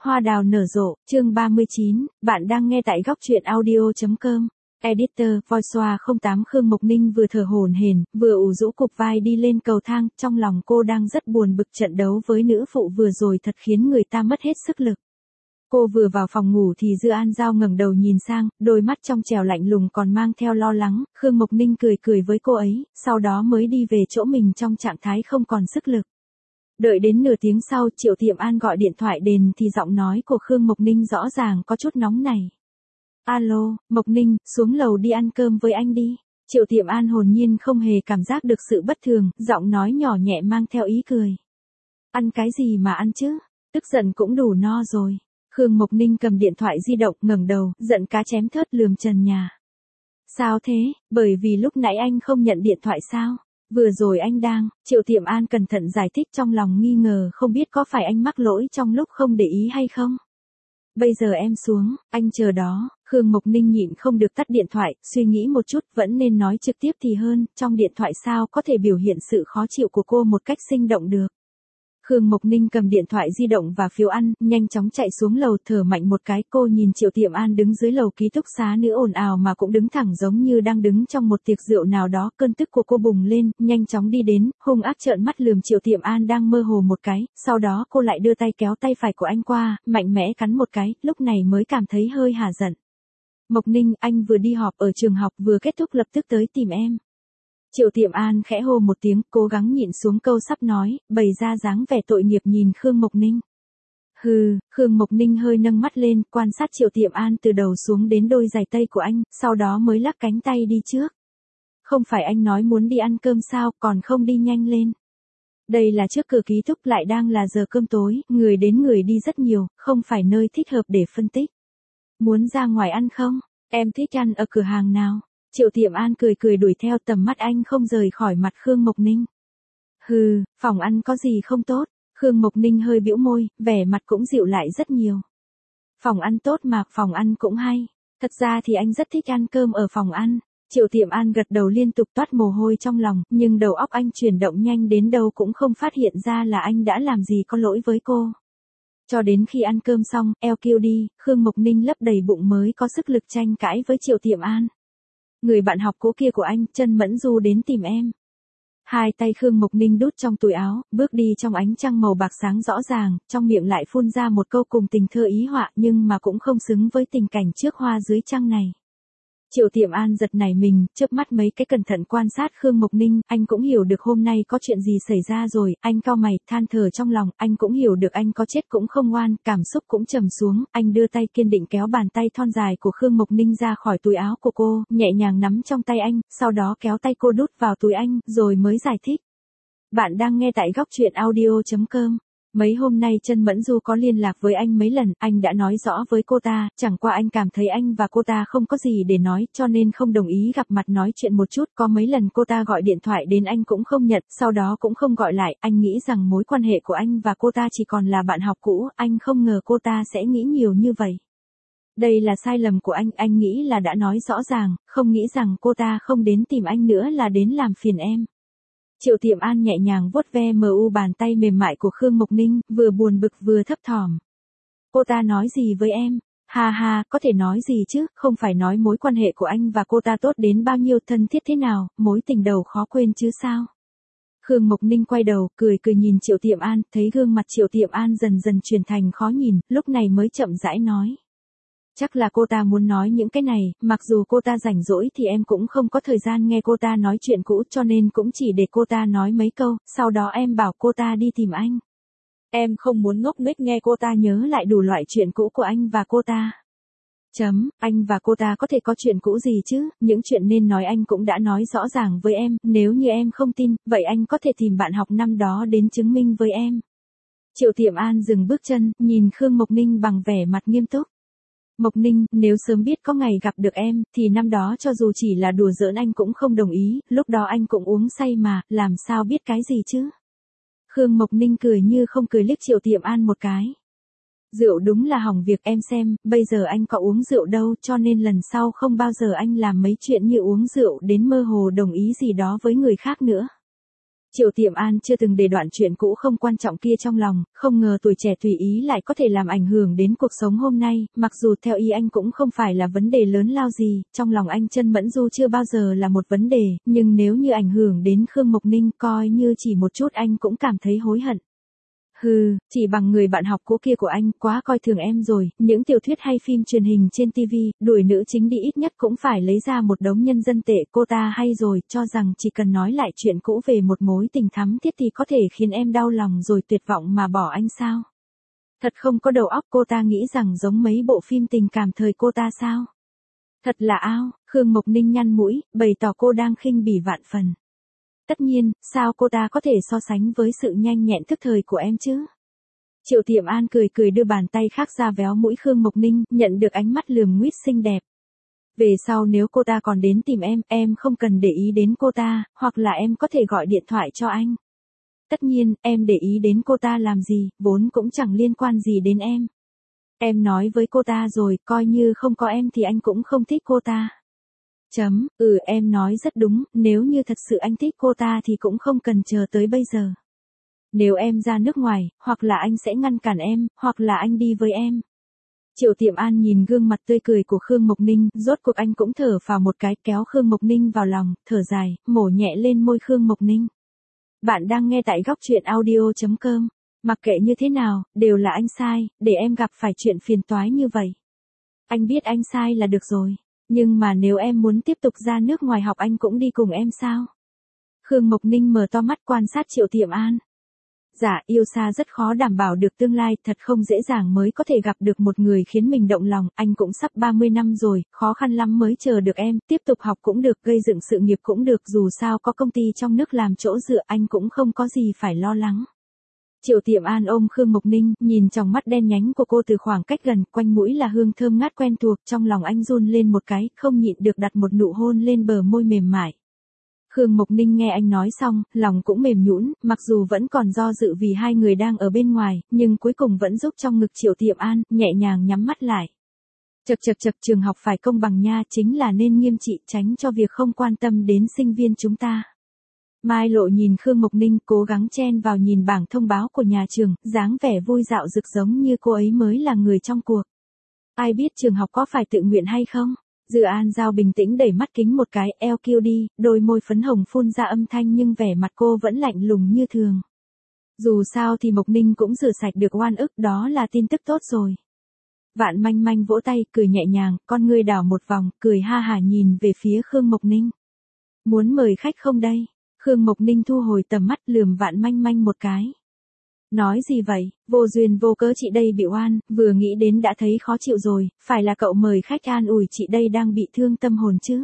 Hoa đào nở rộ, chương 39, bạn đang nghe tại góc truyện audio.com. Editor, Voiceover 08 Khương Mộc Ninh vừa thở hổn hển, vừa ủ rũ cụp vai đi lên cầu thang, trong lòng cô đang rất buồn bực trận đấu với nữ phụ vừa rồi thật khiến người ta mất hết sức lực. Cô vừa vào phòng ngủ thì Dư An Giao ngẩng đầu nhìn sang, đôi mắt trong trẻo lạnh lùng còn mang theo lo lắng, Khương Mộc Ninh cười cười với cô ấy, sau đó mới đi về chỗ mình trong trạng thái không còn sức lực. Đợi đến nửa tiếng sau Triệu Tiệm An gọi điện thoại đến thì giọng nói của Khương Mộc Ninh rõ ràng có chút nóng nảy. Alo, Mộc Ninh, xuống lầu đi ăn cơm với anh đi. Triệu Tiệm An hồn nhiên không hề cảm giác được sự bất thường, giọng nói nhỏ nhẹ mang theo ý cười. Ăn cái gì mà ăn chứ, tức giận cũng đủ no rồi. Khương Mộc Ninh cầm điện thoại di động ngẩng đầu, giận cá chém thớt lườm trần nhà. Sao thế, bởi vì lúc nãy anh không nhận điện thoại sao? Vừa rồi anh đang, Triệu Tiệm An cẩn thận giải thích trong lòng nghi ngờ không biết có phải anh mắc lỗi trong lúc không để ý hay không. Bây giờ em xuống, anh chờ đó. Khương Mộc Ninh nhịn không được tắt điện thoại, suy nghĩ một chút vẫn nên nói trực tiếp thì hơn, trong điện thoại sao có thể biểu hiện sự khó chịu của cô một cách sinh động được. Khương Mộc Ninh cầm điện thoại di động và phiếu ăn, nhanh chóng chạy xuống lầu thở mạnh một cái. Cô nhìn Triệu Tiệm An đứng dưới lầu ký túc xá nữ ồn ào mà cũng đứng thẳng giống như đang đứng trong một tiệc rượu nào đó. Cơn tức của cô bùng lên, nhanh chóng đi đến, hung ác trợn mắt lườm Triệu Tiệm An đang mơ hồ một cái. Sau đó cô lại đưa tay kéo tay phải của anh qua, mạnh mẽ cắn một cái, lúc này mới cảm thấy hơi hả giận. Mộc Ninh, anh vừa đi họp ở trường học vừa kết thúc lập tức tới tìm em. Triệu Tiệm An khẽ hô một tiếng, cố gắng nhịn xuống câu sắp nói, bày ra dáng vẻ tội nghiệp nhìn Khương Mộc Ninh. Hừ, Khương Mộc Ninh hơi nâng mắt lên, quan sát Triệu Tiệm An từ đầu xuống đến đôi giày tây của anh, sau đó mới lắc cánh tay đi trước. Không phải anh nói muốn đi ăn cơm sao, còn không đi nhanh lên. Đây là trước cửa ký túc lại đang là giờ cơm tối, người đến người đi rất nhiều, không phải nơi thích hợp để phân tích. Muốn ra ngoài ăn không? Em thích ăn ở cửa hàng nào? Triệu Tiệm An cười cười đuổi theo, tầm mắt anh không rời khỏi mặt Khương Mộc Ninh. Hừ, phòng ăn có gì không tốt? Khương Mộc Ninh hơi bĩu môi, vẻ mặt cũng dịu lại rất nhiều. Phòng ăn tốt mà, phòng ăn cũng hay. Thật ra thì anh rất thích ăn cơm ở phòng ăn. Triệu Tiệm An gật đầu liên tục toát mồ hôi trong lòng, nhưng đầu óc anh chuyển động nhanh đến đâu cũng không phát hiện ra là anh đã làm gì có lỗi với cô. Cho đến khi ăn cơm xong, eo kêu đi, Khương Mộc Ninh lấp đầy bụng mới có sức lực tranh cãi với Triệu Tiệm An. Người bạn học cũ kia của anh, Trân Mẫn Du đến tìm em. Hai tay Khương Mộc Ninh đút trong túi áo, bước đi trong ánh trăng màu bạc sáng rõ ràng, trong miệng lại phun ra một câu cùng tình thơ ý họa nhưng mà cũng không xứng với tình cảnh trước hoa dưới trăng này. Triệu Tiệm An giật nảy mình, chớp mắt mấy cái cẩn thận quan sát Khương Mộc Ninh, anh cũng hiểu được hôm nay có chuyện gì xảy ra rồi, anh cau mày, than thở trong lòng, anh cũng hiểu được anh có chết cũng không ngoan, cảm xúc cũng trầm xuống, anh đưa tay kiên định kéo bàn tay thon dài của Khương Mộc Ninh ra khỏi túi áo của cô, nhẹ nhàng nắm trong tay anh, sau đó kéo tay cô đút vào túi anh, rồi mới giải thích. Bạn đang nghe tại góc truyện audio.com. Mấy hôm nay Trân Mẫn Du có liên lạc với anh mấy lần, anh đã nói rõ với cô ta, chẳng qua anh cảm thấy anh và cô ta không có gì để nói, cho nên không đồng ý gặp mặt nói chuyện một chút, có mấy lần cô ta gọi điện thoại đến anh cũng không nhận, sau đó cũng không gọi lại, anh nghĩ rằng mối quan hệ của anh và cô ta chỉ còn là bạn học cũ, anh không ngờ cô ta sẽ nghĩ nhiều như vậy. Đây là sai lầm của anh nghĩ là đã nói rõ ràng, không nghĩ rằng cô ta không đến tìm anh nữa là đến làm phiền em. Triệu Tiệm An nhẹ nhàng vuốt ve bàn tay mềm mại của Khương Mộc Ninh, vừa buồn bực vừa thấp thỏm. Cô ta nói gì với em? Ha ha, có thể nói gì chứ, không phải nói mối quan hệ của anh và cô ta tốt đến bao nhiêu, thân thiết thế nào, mối tình đầu khó quên chứ sao? Khương Mộc Ninh quay đầu, cười cười nhìn Triệu Tiệm An, thấy gương mặt Triệu Tiệm An dần dần chuyển thành khó nhìn, lúc này mới chậm rãi nói. Chắc là cô ta muốn nói những cái này, mặc dù cô ta rảnh rỗi thì em cũng không có thời gian nghe cô ta nói chuyện cũ cho nên cũng chỉ để cô ta nói mấy câu, sau đó em bảo cô ta đi tìm anh. Em không muốn ngốc nghếch nghe cô ta nhớ lại đủ loại chuyện cũ của anh và cô ta. Anh và cô ta có thể có chuyện cũ gì chứ, những chuyện nên nói anh cũng đã nói rõ ràng với em, nếu như em không tin, vậy anh có thể tìm bạn học năm đó đến chứng minh với em. Triệu Tiệm An dừng bước chân, nhìn Khương Mộc Ninh bằng vẻ mặt nghiêm túc. Mộc Ninh, nếu sớm biết có ngày gặp được em, thì năm đó cho dù chỉ là đùa giỡn anh cũng không đồng ý, lúc đó anh cũng uống say mà, làm sao biết cái gì chứ? Khương Mộc Ninh cười như không cười liếc Triệu Tiệm An một cái. Rượu đúng là hỏng việc em xem, bây giờ anh có uống rượu đâu cho nên lần sau không bao giờ anh làm mấy chuyện như uống rượu đến mơ hồ đồng ý gì đó với người khác nữa. Triệu Tiệm An chưa từng để đoạn chuyện cũ không quan trọng kia trong lòng, không ngờ tuổi trẻ tùy ý lại có thể làm ảnh hưởng đến cuộc sống hôm nay, mặc dù theo ý anh cũng không phải là vấn đề lớn lao gì, trong lòng anh Chân Mẫn Du chưa bao giờ là một vấn đề, nhưng nếu như ảnh hưởng đến Khương Mộc Ninh coi như chỉ một chút anh cũng cảm thấy hối hận. Hừ, chỉ bằng người bạn học cũ kia của anh quá coi thường em rồi, những tiểu thuyết hay phim truyền hình trên TV, đuổi nữ chính đi ít nhất cũng phải lấy ra một đống nhân dân tệ, cô ta hay rồi, cho rằng chỉ cần nói lại chuyện cũ về một mối tình thắm thiết thì có thể khiến em đau lòng rồi tuyệt vọng mà bỏ anh sao? Thật không có đầu óc, cô ta nghĩ rằng giống mấy bộ phim tình cảm thời cô ta sao? Thật là ao, Khương Mộc Ninh nhăn mũi, bày tỏ cô đang khinh bỉ vạn phần. Tất nhiên, sao cô ta có thể so sánh với sự nhanh nhẹn thức thời của em chứ? Triệu Tiệm An cười cười đưa bàn tay khác ra véo mũi Khương Mộc Ninh, nhận được ánh mắt lườm nguýt xinh đẹp. Về sau nếu cô ta còn đến tìm em không cần để ý đến cô ta, hoặc là em có thể gọi điện thoại cho anh. Tất nhiên, em để ý đến cô ta làm gì, vốn cũng chẳng liên quan gì đến em. Em nói với cô ta rồi, coi như không có em thì anh cũng không thích cô ta. Em nói rất đúng, nếu như thật sự anh thích cô ta thì cũng không cần chờ tới bây giờ. Nếu em ra nước ngoài, hoặc là anh sẽ ngăn cản em, hoặc là anh đi với em. Triệu Tiệm An nhìn gương mặt tươi cười của Khương Mộc Ninh, rốt cuộc anh cũng thở phào một cái, kéo Khương Mộc Ninh vào lòng, thở dài, mổ nhẹ lên môi Khương Mộc Ninh. Bạn đang nghe tại góc truyện audio.com. Mặc kệ như thế nào, đều là anh sai, để em gặp phải chuyện phiền toái như vậy. Anh biết anh sai là được rồi. Nhưng mà nếu em muốn tiếp tục ra nước ngoài học anh cũng đi cùng em sao? Khương Mộc Ninh mở to mắt quan sát Triệu Tiệm An. Dạ, yêu xa rất khó đảm bảo được tương lai, thật không dễ dàng mới có thể gặp được một người khiến mình động lòng, anh cũng sắp 30 năm rồi, khó khăn lắm mới chờ được em, tiếp tục học cũng được, gây dựng sự nghiệp cũng được, dù sao có công ty trong nước làm chỗ dựa anh cũng không có gì phải lo lắng. Triệu Tiệm An ôm Khương Mộc Ninh, nhìn trong mắt đen nhánh của cô từ khoảng cách gần, quanh mũi là hương thơm ngát quen thuộc, trong lòng anh run lên một cái, không nhịn được đặt một nụ hôn lên bờ môi mềm mại. Khương Mộc Ninh nghe anh nói xong, lòng cũng mềm nhũn, mặc dù vẫn còn do dự vì hai người đang ở bên ngoài, nhưng cuối cùng vẫn giúp trong ngực Triệu Tiệm An, nhẹ nhàng nhắm mắt lại. Chật, trường học phải công bằng nha, chính là nên nghiêm trị, tránh cho việc không quan tâm đến sinh viên chúng ta. Mai Lộ nhìn Khương Mộc Ninh, cố gắng chen vào nhìn bảng thông báo của nhà trường, dáng vẻ vui dạo rực giống như cô ấy mới là người trong cuộc. Ai biết trường học có phải tự nguyện hay không? Dư An Giao bình tĩnh đẩy mắt kính một cái, eo kiêu đi, đôi môi phấn hồng phun ra âm thanh nhưng vẻ mặt cô vẫn lạnh lùng như thường. Dù sao thì Mộc Ninh cũng rửa sạch được oan ức, đó là tin tức tốt rồi. Vạn Manh Manh vỗ tay, cười nhẹ nhàng, con ngươi đảo một vòng, cười ha hả nhìn về phía Khương Mộc Ninh. Muốn mời khách không đây? Khương Mộc Ninh thu hồi tầm mắt lườm Vạn Manh Manh một cái. Nói gì vậy, vô duyên vô cớ chị đây bị oan, vừa nghĩ đến đã thấy khó chịu rồi, phải là cậu mời khách an ủi chị đây đang bị thương tâm hồn chứ.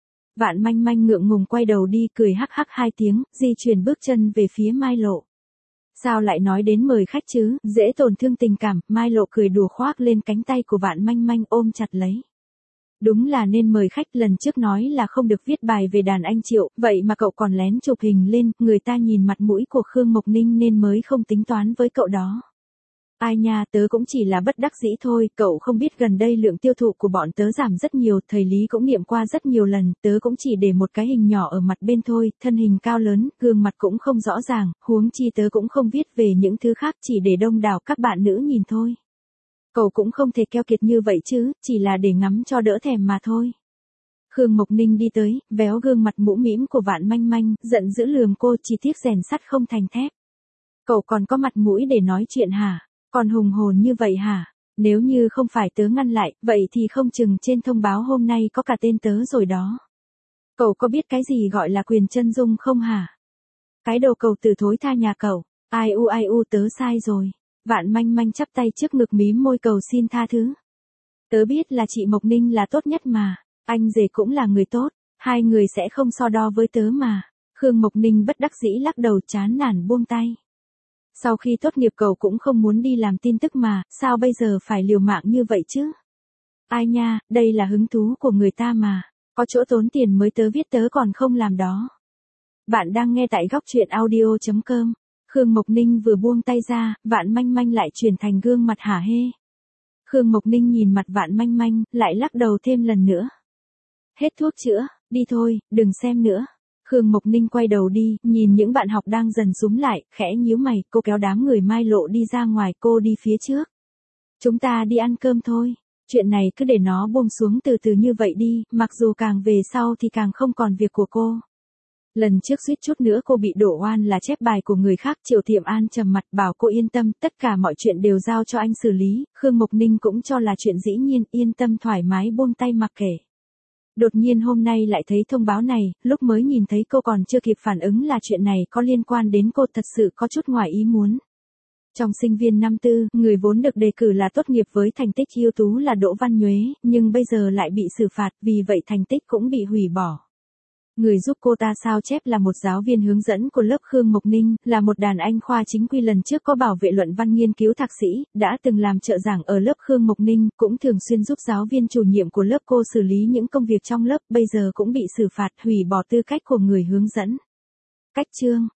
Vạn Manh Manh ngượng ngùng quay đầu đi, cười hắc hắc hai tiếng, di chuyển bước chân về phía Mai Lộ. Sao lại nói đến mời khách chứ, dễ tổn thương tình cảm, Mai Lộ cười đùa khoác lên cánh tay của Vạn Manh Manh ôm chặt lấy. Đúng là nên mời khách, lần trước nói là không được viết bài về đàn anh Triệu, vậy mà cậu còn lén chụp hình lên, người ta nhìn mặt mũi của Khương Mộc Ninh nên mới không tính toán với cậu đó. Ai nha, tớ cũng chỉ là bất đắc dĩ thôi, cậu không biết gần đây lượng tiêu thụ của bọn tớ giảm rất nhiều, thầy Lý cũng nghiệm qua rất nhiều lần, tớ cũng chỉ để một cái hình nhỏ ở mặt bên thôi, thân hình cao lớn, gương mặt cũng không rõ ràng, huống chi tớ cũng không viết về những thứ khác, chỉ để đông đảo các bạn nữ nhìn thôi. Cậu cũng không thể keo kiệt như vậy chứ, chỉ là để ngắm cho đỡ thèm mà thôi. Khương Mộc Ninh đi tới, véo gương mặt mũm mĩm của Vạn Manh Manh, giận dữ lườm cô, chỉ tiếc rèn sắt không thành thép. Cậu còn có mặt mũi để nói chuyện hả? Còn hùng hồn như vậy hả? Nếu như không phải tớ ngăn lại, vậy thì không chừng trên thông báo hôm nay có cả tên tớ rồi đó. Cậu có biết cái gì gọi là quyền chân dung không hả? Cái đồ cầu từ thối tha nhà cậu, ai u tớ sai rồi. Vạn Manh Manh chắp tay trước ngực mím môi cầu xin tha thứ. Tớ biết là chị Mộc Ninh là tốt nhất mà, anh rể cũng là người tốt, hai người sẽ không so đo với tớ mà. Khương Mộc Ninh bất đắc dĩ lắc đầu chán nản buông tay. Sau khi tốt nghiệp cậu cũng không muốn đi làm tin tức mà, sao bây giờ phải liều mạng như vậy chứ? Ai nha, đây là hứng thú của người ta mà, có chỗ tốn tiền mới tớ viết tớ còn không làm đó. Bạn đang nghe tại góc truyện audio.com. Khương Mộc Ninh vừa buông tay ra, Vạn Manh Manh lại chuyển thành gương mặt hả hê. Khương Mộc Ninh nhìn mặt Vạn Manh Manh, lại lắc đầu thêm lần nữa. Hết thuốc chữa, đi thôi, đừng xem nữa. Khương Mộc Ninh quay đầu đi, nhìn những bạn học đang dần súm lại, khẽ nhíu mày, cô kéo đám người Mai Lộ đi ra ngoài, cô đi phía trước. Chúng ta đi ăn cơm thôi. Chuyện này cứ để nó buông xuống từ từ như vậy đi, mặc dù càng về sau thì càng không còn việc của cô. Lần trước suýt chút nữa cô bị đổ oan là chép bài của người khác, Triệu Thiệm An trầm mặt bảo cô yên tâm, tất cả mọi chuyện đều giao cho anh xử lý, Khương Mộc Ninh cũng cho là chuyện dĩ nhiên, yên tâm thoải mái buông tay mặc kệ. Đột nhiên hôm nay lại thấy thông báo này, lúc mới nhìn thấy cô còn chưa kịp phản ứng là chuyện này có liên quan đến cô, thật sự có chút ngoài ý muốn. Trong sinh viên năm tư, người vốn được đề cử là tốt nghiệp với thành tích ưu tú là Đỗ Văn Nhuế, nhưng bây giờ lại bị xử phạt, vì vậy thành tích cũng bị hủy bỏ. Người giúp cô ta sao chép là một giáo viên hướng dẫn của lớp Khương Mộc Ninh, là một đàn anh khoa chính quy lần trước có bảo vệ luận văn nghiên cứu thạc sĩ, đã từng làm trợ giảng ở lớp Khương Mộc Ninh, cũng thường xuyên giúp giáo viên chủ nhiệm của lớp cô xử lý những công việc trong lớp, bây giờ cũng bị xử phạt hủy bỏ tư cách của người hướng dẫn. Cách chương